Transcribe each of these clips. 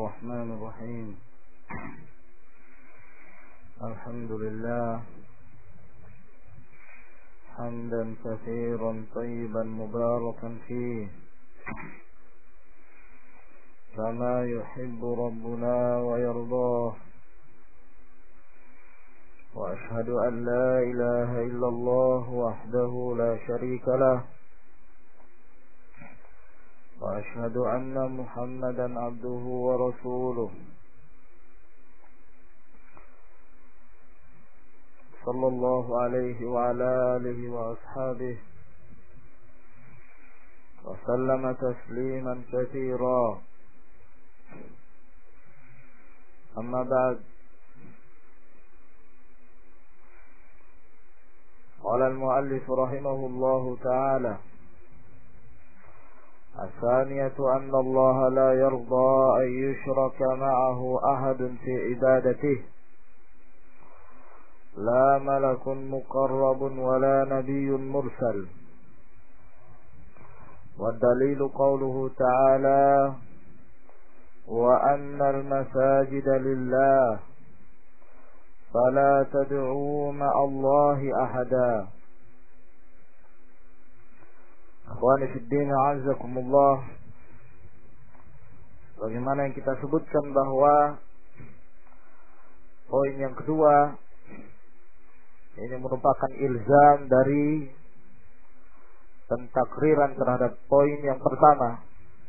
الرحمن الرحيم الحمد لله حمدا كثيرا طيبا مباركا فيه كما يحب ربنا ويرضاه وأشهد أن لا إله إلا الله وحده لا شريك له وأشهد أن محمدا عبده ورسوله صلى الله عليه وعلى آله وأصحابه وسلم تسليما كثيرا. أما بعد، قال المؤلف رحمه الله تعالى: الثانية أن الله لا يرضى أن يشرك معه أحد في عبادته، لا ملك مقرب ولا نبي مرسل. والدليل قوله تعالى: وأن المساجد لله فلا تدعوا مع الله أحدا. Akhwani fiddin, a'azzakumullah. Bagaimana yang kita sebutkan bahwa poin yang kedua ini merupakan ilzam dari pentakriran terhadap poin yang pertama,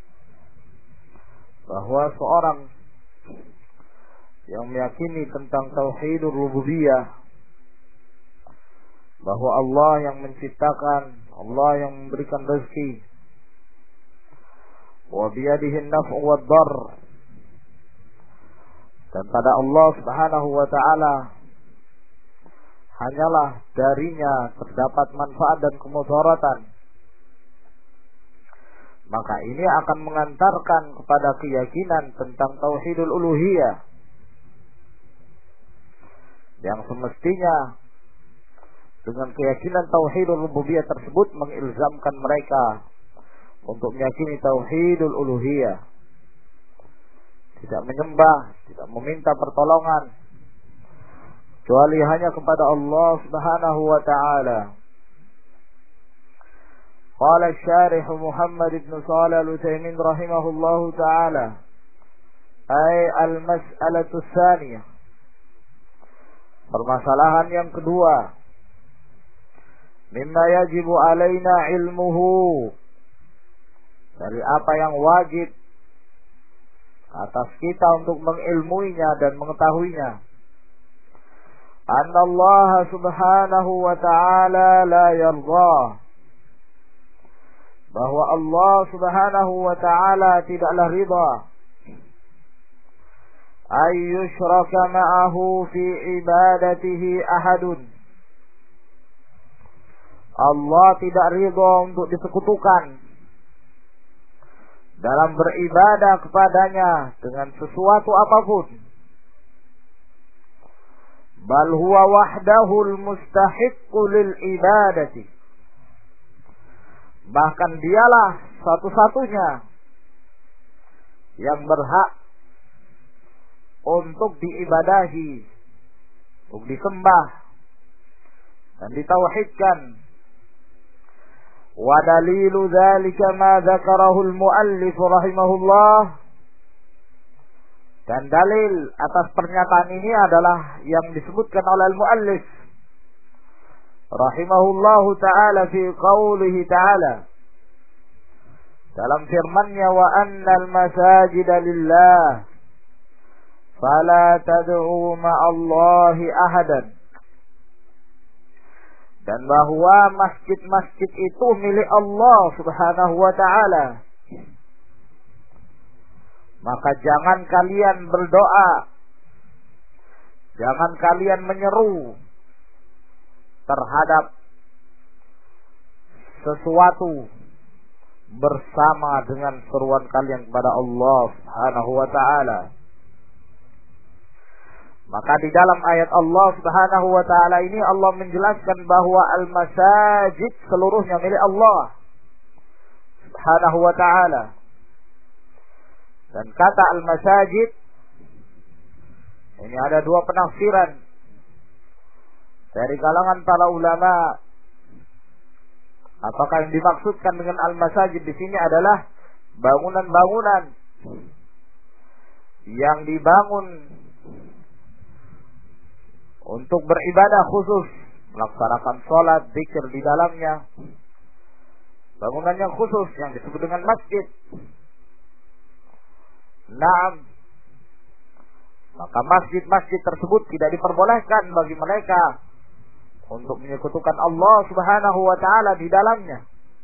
bahwa seorang yang meyakini tentang tauhidur rububiyah, bahwa Allah yang menciptakan, Allah yang memberikan rezeki, wa biyadihi an-naf'u wad-darr, dan pada Allah Subhanahu wa taala hanyalah darinya terdapat manfaat dan kemudaratan, maka ini akan mengantarkan kepada keyakinan tentang tauhidul uluhiyah, yang semestinya dengan keyakinan tauhidul rububiyah tersebut mengilzamkan mereka untuk meyakini tauhidul uluhiyah, tidak menyembah, tidak meminta pertolongan kecuali hanya kepada Allah Subhanahu wa taala. Qala asy-syarih Muhammad ibn Shalih al-Utsaimin rahimahullahu taala: ay al-mas'alatu tsaniyah, permasalahan yang kedua, mimma yajibu alaina ilmuhu, dari apa yang wajib atas kita untuk mengilmuinya dan mengetahuinya. Anna Allah subhanahu wa ta'ala la yarda, bahwa Allah subhanahu wa ta'ala tidaklah ridha ay yushraka ma'ahu fi ibadatihi ahadun, Allah tidak ridha untuk disekutukan dalam beribadah kepadanya dengan sesuatu apapun. Bal huwa wahdahul mustahiqqu lil ibadati, bahkan dialah satu-satunya yang berhak untuk diibadahi, untuk disembah dan ditauhidkan. Wa dalilu dzalika ma dzakarahu al-muallif rahimahullah, dan dalil atas pernyataan ini adalah yang disebutkan oleh al-muallif rahimahullahu ta'ala fi qawlihi ta'ala, dalam firman-Nya, wa annal masajida lillah fala tad'u ma'allahi ahadan, dan bahwa masjid-masjid itu milik Allah Subhanahu wa ta'ala, maka jangan kalian berdoa, jangan kalian menyeru terhadap sesuatu bersama dengan seruan kalian kepada Allah Subhanahu wa ta'ala. Maka di dalam ayat Allah Subhanahu wa ta'ala ini Allah menjelaskan bahwa al-masajid seluruhnya milik Allah Subhanahu wa ta'ala. Dan kata al-masajid ini ada dua penafsiran dari kalangan para ulama. Apakah yang dimaksudkan dengan al-masajid di sini adalah bangunan-bangunan yang dibangun untuk beribadah khusus, melaksanakan sholat, zikir di dalamnya. Bangunan yang khusus yang disebut dengan masjid. Naam. Maka masjid-masjid tersebut tidak diperbolehkan bagi mereka untuk menyekutukan Allah Subhanahu wa taala di dalamnya.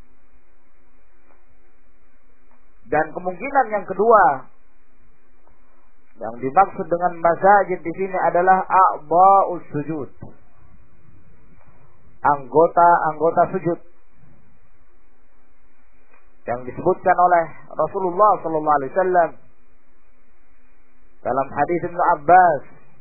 Dan kemungkinan yang kedua yang dimaksud dengan masajid di sini adalah a'dha'us sujud. Anggota-anggota sujud yang disebutkan oleh Rasulullah sallallahu alaihi wasallam dalam hadis Ibnu Abbas,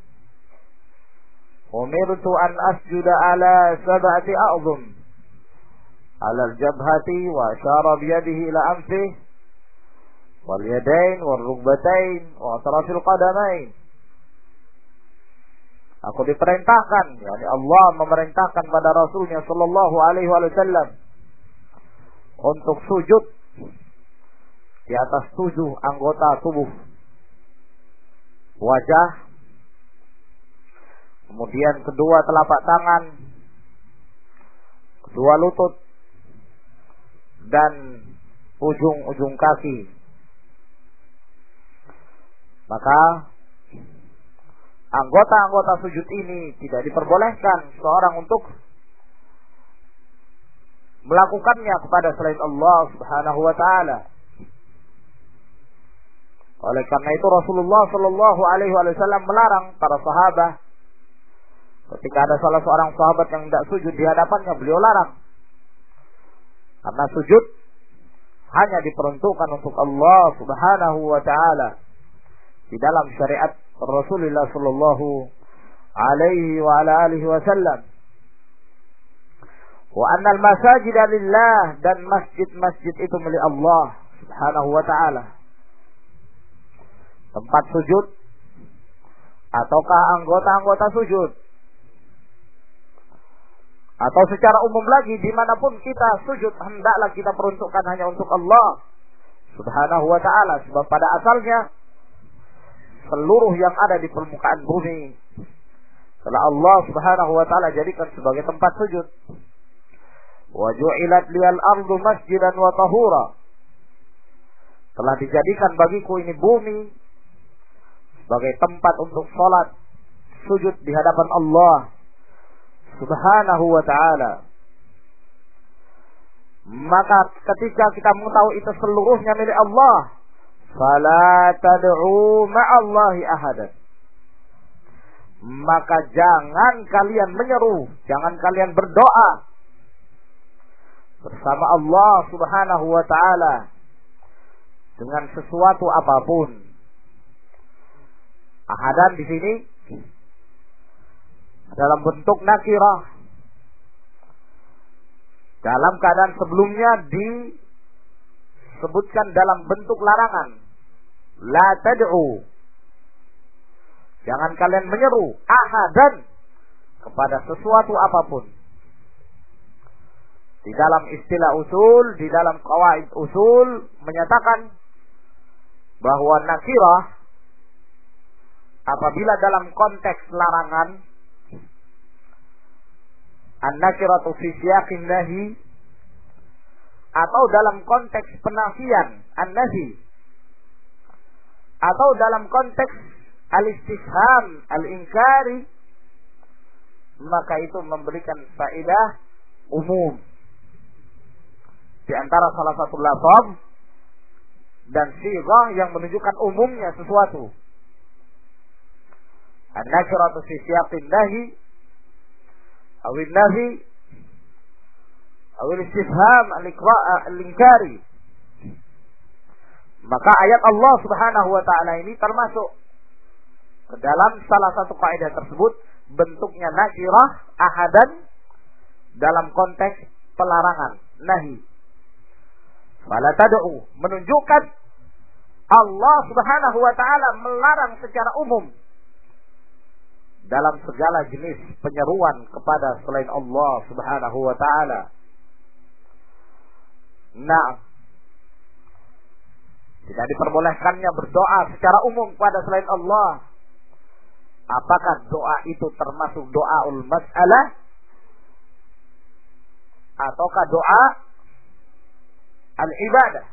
"Umirtu an asjuda ala sab'ati a'dhum, ala al-jabhati wa asyara bi yadihi ila anfihi wal yadain wal rukbatain wa atrafil qadamain." Aku diperintahkan, yakni Allah memerintahkan pada Rasulnya sallallahu alaihi wasallam untuk sujud di atas 7 anggota tubuh. Wajah, kemudian kedua telapak tangan, kedua lutut, dan ujung-ujung kaki. Maka anggota-anggota sujud ini tidak diperbolehkan seorang untuk melakukannya kepada selain Allah Subhanahu wa taala. Oleh karena itu Rasulullah sallallahu alaihi wasallam melarang para sahabat. Ketika ada salah seorang sahabat yang tidak sujud di hadapannya, beliau larang. Karena sujud hanya diperuntukkan untuk Allah Subhanahu wa taala di dalam syariat Rasulullah sallallahu alaihi wa ala alihi wasallam. Wa annal masajida lillah, dan masjid-masjid itu milik Allah Subhanahu wa taala. Tempat sujud ataukah anggota-anggota sujud, atau secara umum lagi dimanapun kita sujud, hendaklah kita peruntukkan hanya untuk Allah Subhanahu wa ta'ala. Sebab pada asalnya seluruh yang ada di permukaan bumi telah Allah Subhanahu wa ta'ala jadikan sebagai tempat sujud. Wa ju'ilat liyal ardu masjidan wa tahura, telah dijadikan bagiku ini bumi sebagai tempat untuk sholat, sujud di hadapan Allah Subhanahu wa ta'ala. Maka ketika kita mengetahui itu seluruhnya milik Allah, fala tad'u ma'allahi ahadan, maka jangan kalian menyeru, jangan kalian berdoa bersama Allah Subhanahu wa ta'ala dengan sesuatu apapun. Ahadan di sini dalam bentuk nakirah, dalam keadaan sebelumnya disebutkan dalam bentuk larangan. La tad'u, jangan kalian menyeru ahadan kepada sesuatu apapun. Di dalam istilah usul, di dalam qawaid usul menyatakan bahwa nakirah apabila dalam konteks larangan, an-nakiratu fi siyaqin nahi, atau dalam konteks penafian, an-nahi, atau dalam konteks al-istifham, al-inkari, maka itu memberikan faedah umum. Di antara salah satu lafaz dan sighah yang menunjukkan umumnya sesuatu. An-nakiratu fi siyaqin nahi aw an-nafi aw al-istifham al-inkari. Maka ayat Allah Subhanahu wa taala ini termasuk ke dalam salah satu kaidah tersebut, bentuknya nakirah ahadan dalam konteks pelarangan, nahi. Fala tad'u, menunjukkan Allah Subhanahu wa ta'ala melarang secara umum dalam segala jenis penyeruan kepada selain Allah Subhanahu wa ta'ala. Nah, tidak diperbolehkannya berdoa secara umum kepada selain Allah. Apakah doa itu termasuk doaul mas'alah ataukah doa al-ibadah?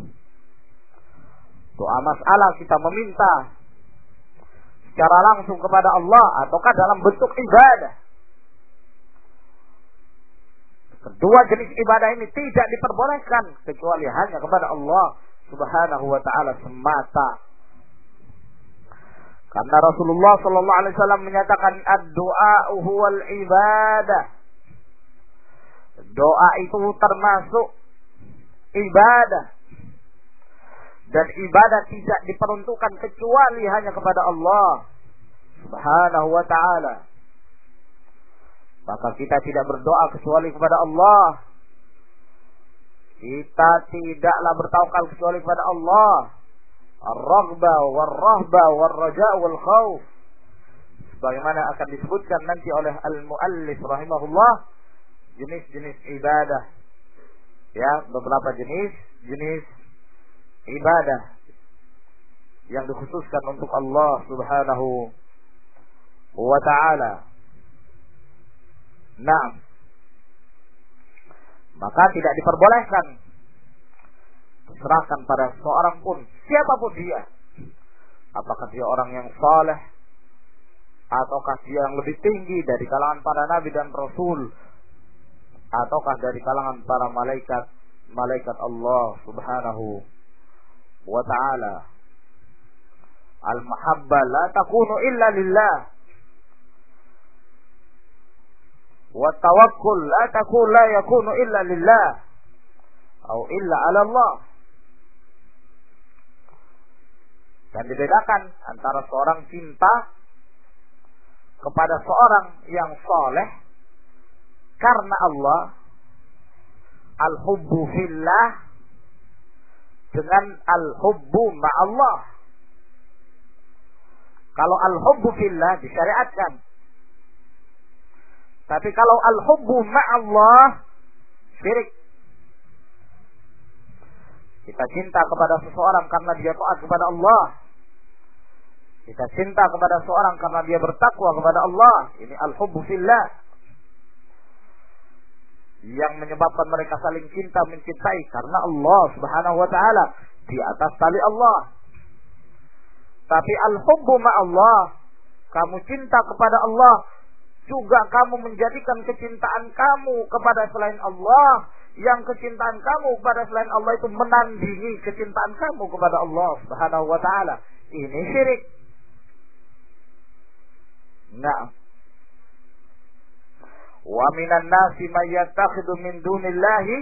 Doa masalah kita meminta secara langsung kepada Allah ataukah dalam bentuk ibadah? Kedua jenis ibadah ini tidak diperbolehkan kecuali hanya kepada Allah Subhanahu wa ta'ala semata. Karena Rasulullah sallallahu alaihi wasallam menyatakan ad-du'a huwal ibadah. Doa itu termasuk ibadah. Dan ibadah tidak diperuntukkan kecuali hanya kepada Allah Subhanahu wa ta'ala. Maka kita tidak berdoa kecuali kepada Allah. Kita tidaklah bertawakal kecuali kepada Allah. Ar-raghbah war-rahbah war-raja' wal-khawf. Sebagaimana akan disebutkan nanti oleh al-muallif rahimahullah, jenis-jenis ibadah. Ya, beberapa jenis ibadah yang dikhususkan untuk Allah Subhanahu wa ta'ala. Nah, maka tidak diperbolehkan diserahkan pada seorang pun, siapapun dia. Apakah dia orang yang saleh, ataukah dia yang lebih tinggi dari kalangan para nabi dan rasul, ataukah dari kalangan para malaikat Allah Subhanahu wa ta'ala. Al-mahabbah la takunu illa lillah, wa tawakkul la yakunu illa lillah atau illa ala Allah. Dan dibedakan antara seorang cinta kepada seorang yang saleh karena Allah, al-hubbu fillah, dengan al-hubbu ma'allah. Kalau al-hubbu fillah disyariatkan. Tapi kalau al-hubbu ma'allah syirik. Kita cinta kepada seseorang karena dia taat kepada Allah. Kita cinta kepada seseorang karena dia bertakwa kepada Allah. Ini al-hubbu fillah, yang menyebabkan mereka saling cinta mencintai karena Allah Subhanahu wa ta'ala, di atas tali Allah. Tapi al-hubbu ma'allah, kamu cinta kepada Allah, juga kamu menjadikan kecintaan kamu kepada selain Allah, yang kecintaan kamu kepada selain Allah itu menandingi kecintaan kamu kepada Allah Subhanahu wa ta'ala. Ini syirik. Nah, wa minan nasi may yattakhidhu min dunillahi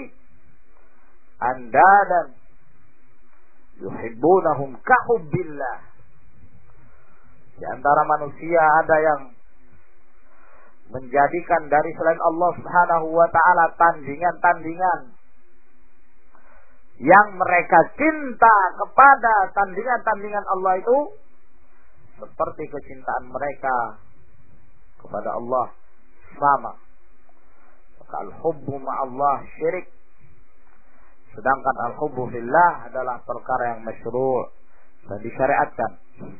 andadan yuhibbunahum ka hubbillah. Di antara manusia ada yang menjadikan dari selain Allah Subhanahu wa ta'ala tandingan-tandingan yang mereka cinta kepada tandingan-tandingan Allah itu seperti kecintaan mereka kepada Allah sama. Maka al-hubbu ma'allah syirik. Sedangkan al-hubbu fillah adalah perkara yang masyru' dan disyariatkan.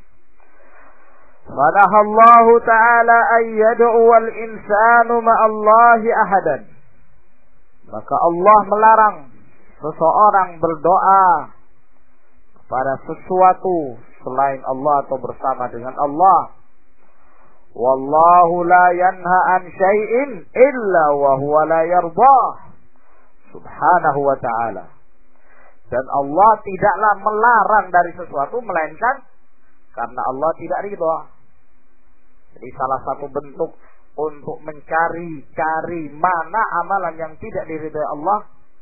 Fanaha Allah Ta'ala an yad'u al-insanu ma'allahi ahadan. Maka Allah melarang seseorang berdoa kepada sesuatu selain Allah atau bersama dengan Allah. Wallahu la yanha an syai'in illa wa huwa la yardah. Subhanahu wa ta'ala. Dan Allah tidaklah melarang dari sesuatu melainkan karena Allah tidak ridha. Jadi salah satu bentuk untuk mencari mana amalan yang tidak diridhai Allah,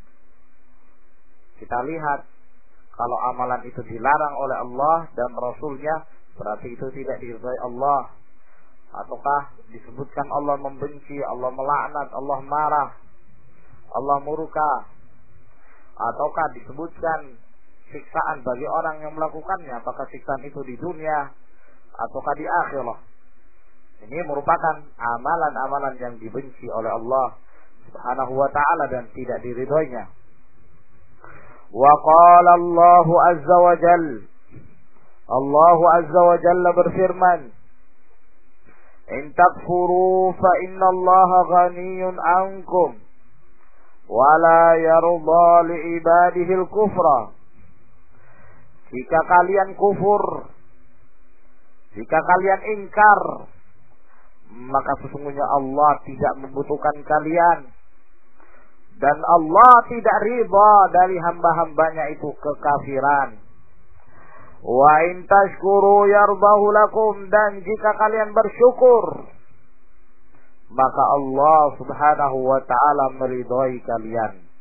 kita lihat kalau amalan itu dilarang oleh Allah dan Rasulnya, berarti itu tidak diridhai Allah. Ataukah disebutkan Allah membenci, Allah melaknat, Allah marah, Allah murka, ataukah disebutkan siksaan bagi orang yang melakukannya, apakah siksaan itu di dunia ataukah di akhirat. Ini merupakan amalan-amalan yang dibenci oleh Allah Subhanahu wa ta'ala dan tidak diridhoinya. Wa qala Allahu azza wa jalla, Allah azza wa jalla berfirman, in takfuru fa inna Allah ghaniyun ankum wa la yarda li ibadihi al-kufra. Jika kalian kufur, jika kalian ingkar, maka sesungguhnya Allah tidak membutuhkan kalian, dan Allah tidak ridha dari hamba-hambanya itu kekafiran. Wa in tashkuru yardahu lakum, dan jika kalian bersyukur, maka Allah Subhanahu wa ta'ala meridhai kalian.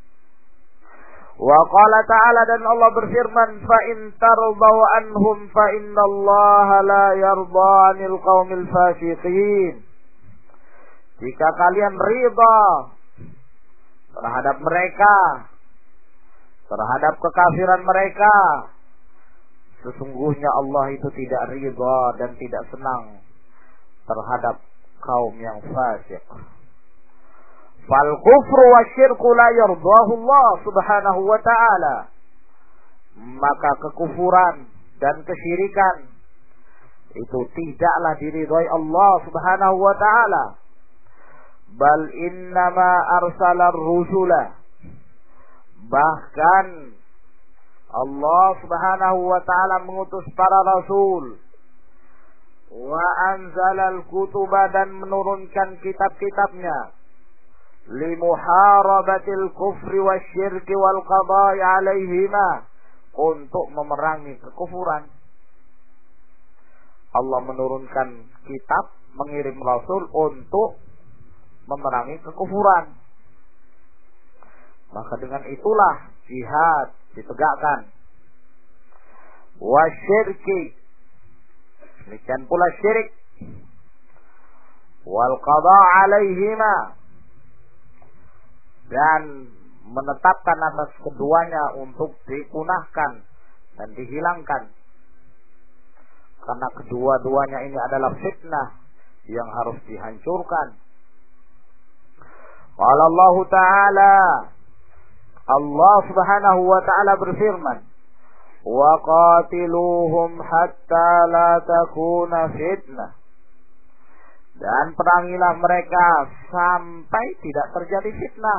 Wa qala ta'ala, dan Allah berfirman, fa in tardau anhum fa innallaha la yarda 'anil qaumil fasiqin. Jika kalian ridha terhadap mereka, terhadap kekafiran mereka, sesungguhnya Allah itu tidak ridha dan tidak senang terhadap kaum yang fasik. Fal kufru wasyirku la yardahu Allah Subhanahu wa ta'ala. Maka kekufuran dan kesyirikan itu tidaklah diridhai Allah Subhanahu wa ta'ala. Bal innama arsalar rusula, bahkan Allah Subhanahu wa ta'ala mengutus para rasul, wa anzalal kutuba, dan menurunkan kitab-kitabnya, limuharabatil kufri wasyirki wal qada'i alaihima, untuk memerangi kekufuran. Allah menurunkan kitab, mengirim rasul untuk memerangi kekufuran. Maka dengan itulah jihad ditegakkan. Wasyirki, demikian pula syirik. Wal qada' alaihima, dan menetapkan atas keduanya untuk dipunahkan dan dihilangkan, karena kedua-duanya ini adalah fitnah yang harus dihancurkan. Qala Allah Ta'ala, Allah Subhanahu wa ta'ala berfirman, wa qatiluhum hatta la takuna fitnah, dan perangilah mereka sampai tidak terjadi fitnah,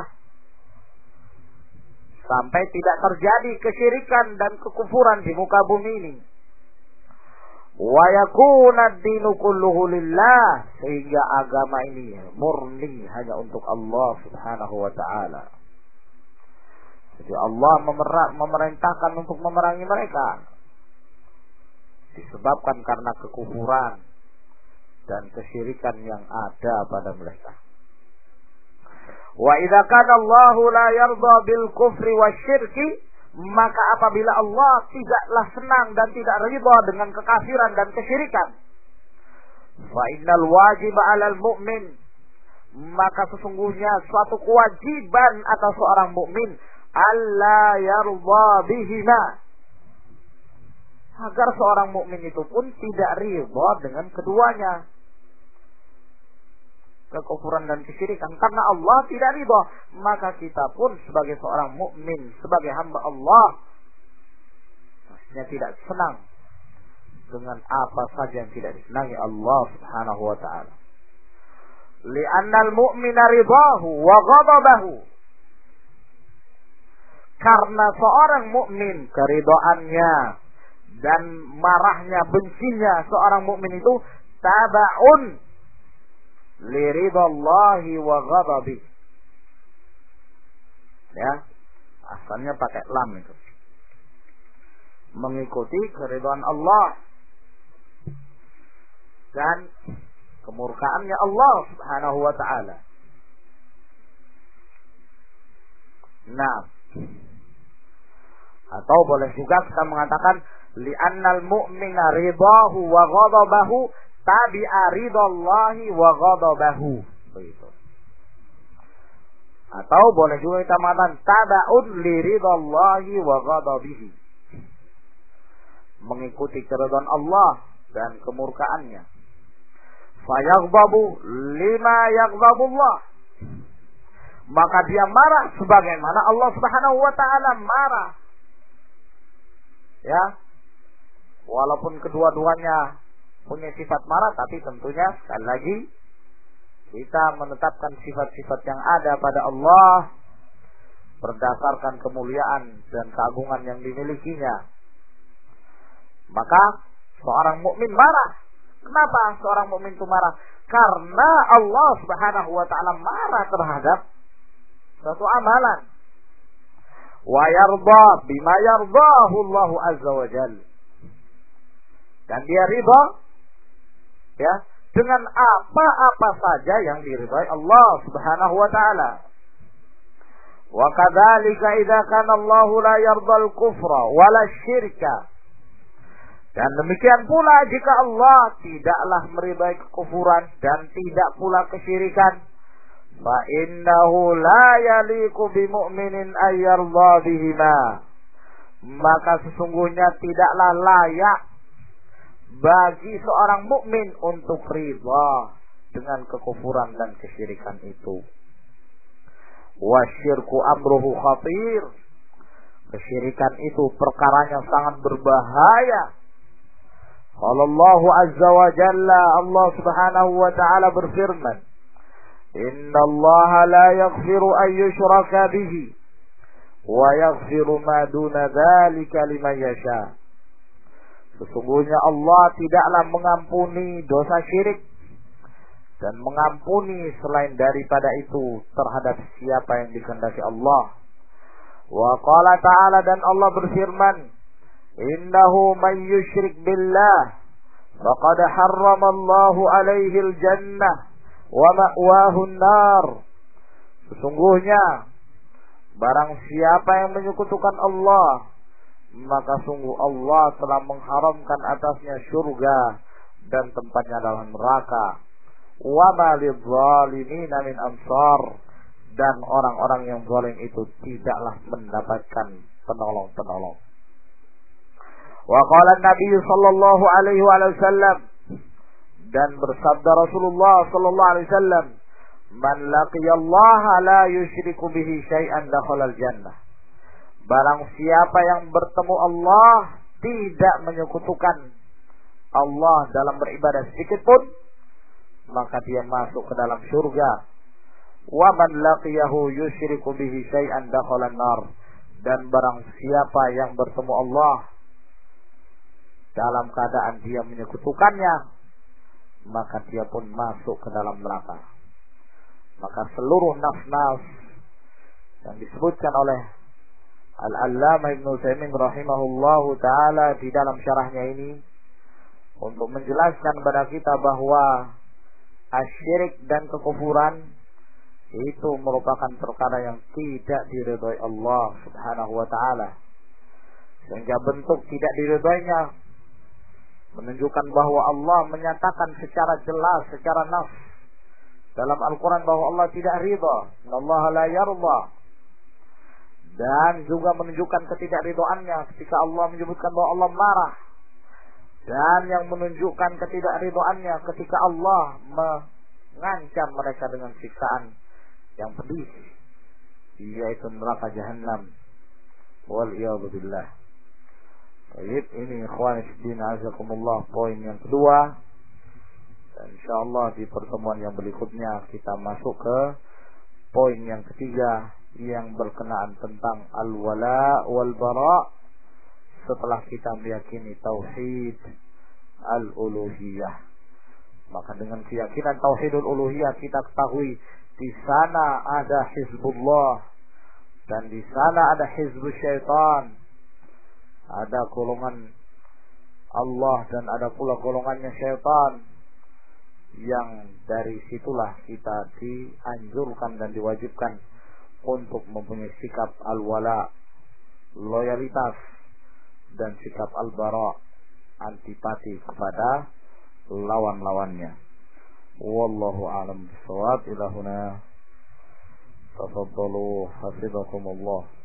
sampai tidak terjadi kesyirikan dan kekufuran di muka bumi ini. Wa yakuna ad-dinu kulluhu lillah, sehingga agama ini murni hanya untuk Allah Subhanahu wa ta'ala. Jadi Allah memerintahkan untuk memerangi mereka disebabkan karena kekufuran dan kesyirikan yang ada pada mereka. Wa idza kana Allahu la yarda bil kufri wasyirki, maka apabila Allah tidaklah senang dan tidak ridha dengan kekafiran dan kesyirikan, fa innal wajib 'alal mu'min, maka sesungguhnya suatu kewajiban atas seorang mukmin alla yarda bihima, agar seorang mukmin itu pun tidak ridha dengan keduanya, kekufuran dan kesyirikan, karena Allah tidak ridha. Maka kita pun sebagai seorang mukmin, sebagai hamba Allah, pastinya tidak senang dengan apa saja yang tidak disenangi Allah Subhanahu wa ta'ala. Li'annal mu'mina ridahu wa ghadabahu, karena seorang mukmin keridhaannya dan marahnya, bencinya seorang mukmin itu taba'un liridallahi wa ghadabi. Ya, asalnya pakai lam itu. Mengikuti keridhaan Allah dan kemurkaannya Allah Subhanahu wa ta'ala. Nah, atau boleh juga kita mengatakan li'annal mu'mina ridahu wa ghadabahu tabi'a ridallahi wa ghadabahu, begitu. Atau boleh juga kita mengatakan taba'un li ridallahi wa ghadabihi, mengikuti keridhaan Allah dan kemurkaannya. Fayaghdabu lima yaghdabullah, maka dia marah sebagaimana Allah Subhanahu wa taala marah. Ya. Walaupun kedua-duanya punya sifat marah, tapi tentunya sekali lagi kita menetapkan sifat-sifat yang ada pada Allah berdasarkan kemuliaan dan keagungan yang dimilikinya. Maka seorang mukmin marah. Kenapa seorang mukmin itu marah? Karena Allah Subhanahu wa taala marah terhadap suatu amalan. Wa yarda bima yardahu Allah azza wa jalla. Dan dia ridha ya dengan apa-apa saja yang diridhai Allah Subhanahu wa taala. Wa kadzalika idza kana Allah la yarda al-kufra wala syirka. Dan demikian pula jika Allah tidaklah meridai kekufuran dan tidak pula kesyirikan, fa innahu la yaliqu bimu'minin ay yarda bihima. Maka sesungguhnya tidaklah layak bagi seorang mukmin untuk ridha dengan kekufuran dan kesyirikan itu. Wasyirku amruhu khatir. Kesyirikan itu perkaranya sangat berbahaya. Qala Allah azza wa jalla, Allah Subhanahu wa taala berfirman, "Inna Allah la yaghfiru an yushraka bihi wa yaghfiru ma duna dzalika liman yasha." Sesungguhnya Allah tidaklah mengampuni dosa syirik dan mengampuni selain daripada itu terhadap siapa yang dikehendaki Allah. Wa qala ta'ala, dan Allah berfirman, "Innahu man yusyrik billah faqad harrama Allahu alaihi al-jannah wa ma'wahu an-nar." Sesungguhnya barang siapa yang menyekutukan Allah, maka sungguh Allah telah mengharamkan atasnya surga dan tempatnya dalam neraka. Wa ma lidh-dhalimin min ansar, dan orang-orang yang zalim itu tidaklah mendapatkan penolong-penolong. Wa qala an-nabiy sallallahu alaihi wasallam, dan bersabda Rasulullah sallallahu alaihi wasallam, "Man laqiyallaha la yusyriku bihi syai'an dakhala al-jannah." Barang siapa yang bertemu Allah tidak menyekutukan Allah dalam beribadah sedikit pun, maka dia masuk ke dalam surga. Wa man laqiyahu yusyriku bihi syai'an dakhala an-nar. Dan barang siapa yang bertemu Allah dalam keadaan dia menyekutukannya, maka dia pun masuk ke dalam neraka. Maka seluruh nafs-nafs yang disebutkan oleh Al-Allamah Ibnu Utsaimin rahimahullahu taala di dalam syarahnya ini untuk menjelaskan kepada kita bahwa asyirik dan kekufuran itu merupakan perkara yang tidak diridhai Allah Subhanahu wa taala. Sehingga bentuk tidak diridhainya menunjukkan bahwa Allah menyatakan secara jelas, secara nas dalam Al-Quran bahwa Allah tidak ridha. Allah la yarda. Dan juga menunjukkan ketidakridhoannya ketika Allah menyebutkan bahwa Allah marah. Dan yang menunjukkan ketidakridhoannya ketika Allah mengancam mereka dengan siksaan yang pedih, yaitu neraka Jahannam. Wal-iyadhu billah. Baik, ini ikhwan fillah azakumullah poin yang kedua. Dan insyaallah di pertemuan yang berikutnya kita masuk ke poin yang ketiga yang berkenaan tentang al-wala wal bara, setelah kita meyakini tauhid al-uluhiyah. Maka dengan keyakinan tauhidul uluhiyah kita ketahui di sana ada hizbullah dan di sana ada hizbus syaitan. Ada golongan Allah dan ada pula golongannya syaitan, yang dari situlah kita dianjurkan dan diwajibkan untuk mempunyai sikap al-wala, loyalitas, dan sikap al-bara, antipati kepada lawan-lawannya. Wallahu a'lam bishawab. Ila huna tafaddalu hafizakumullah.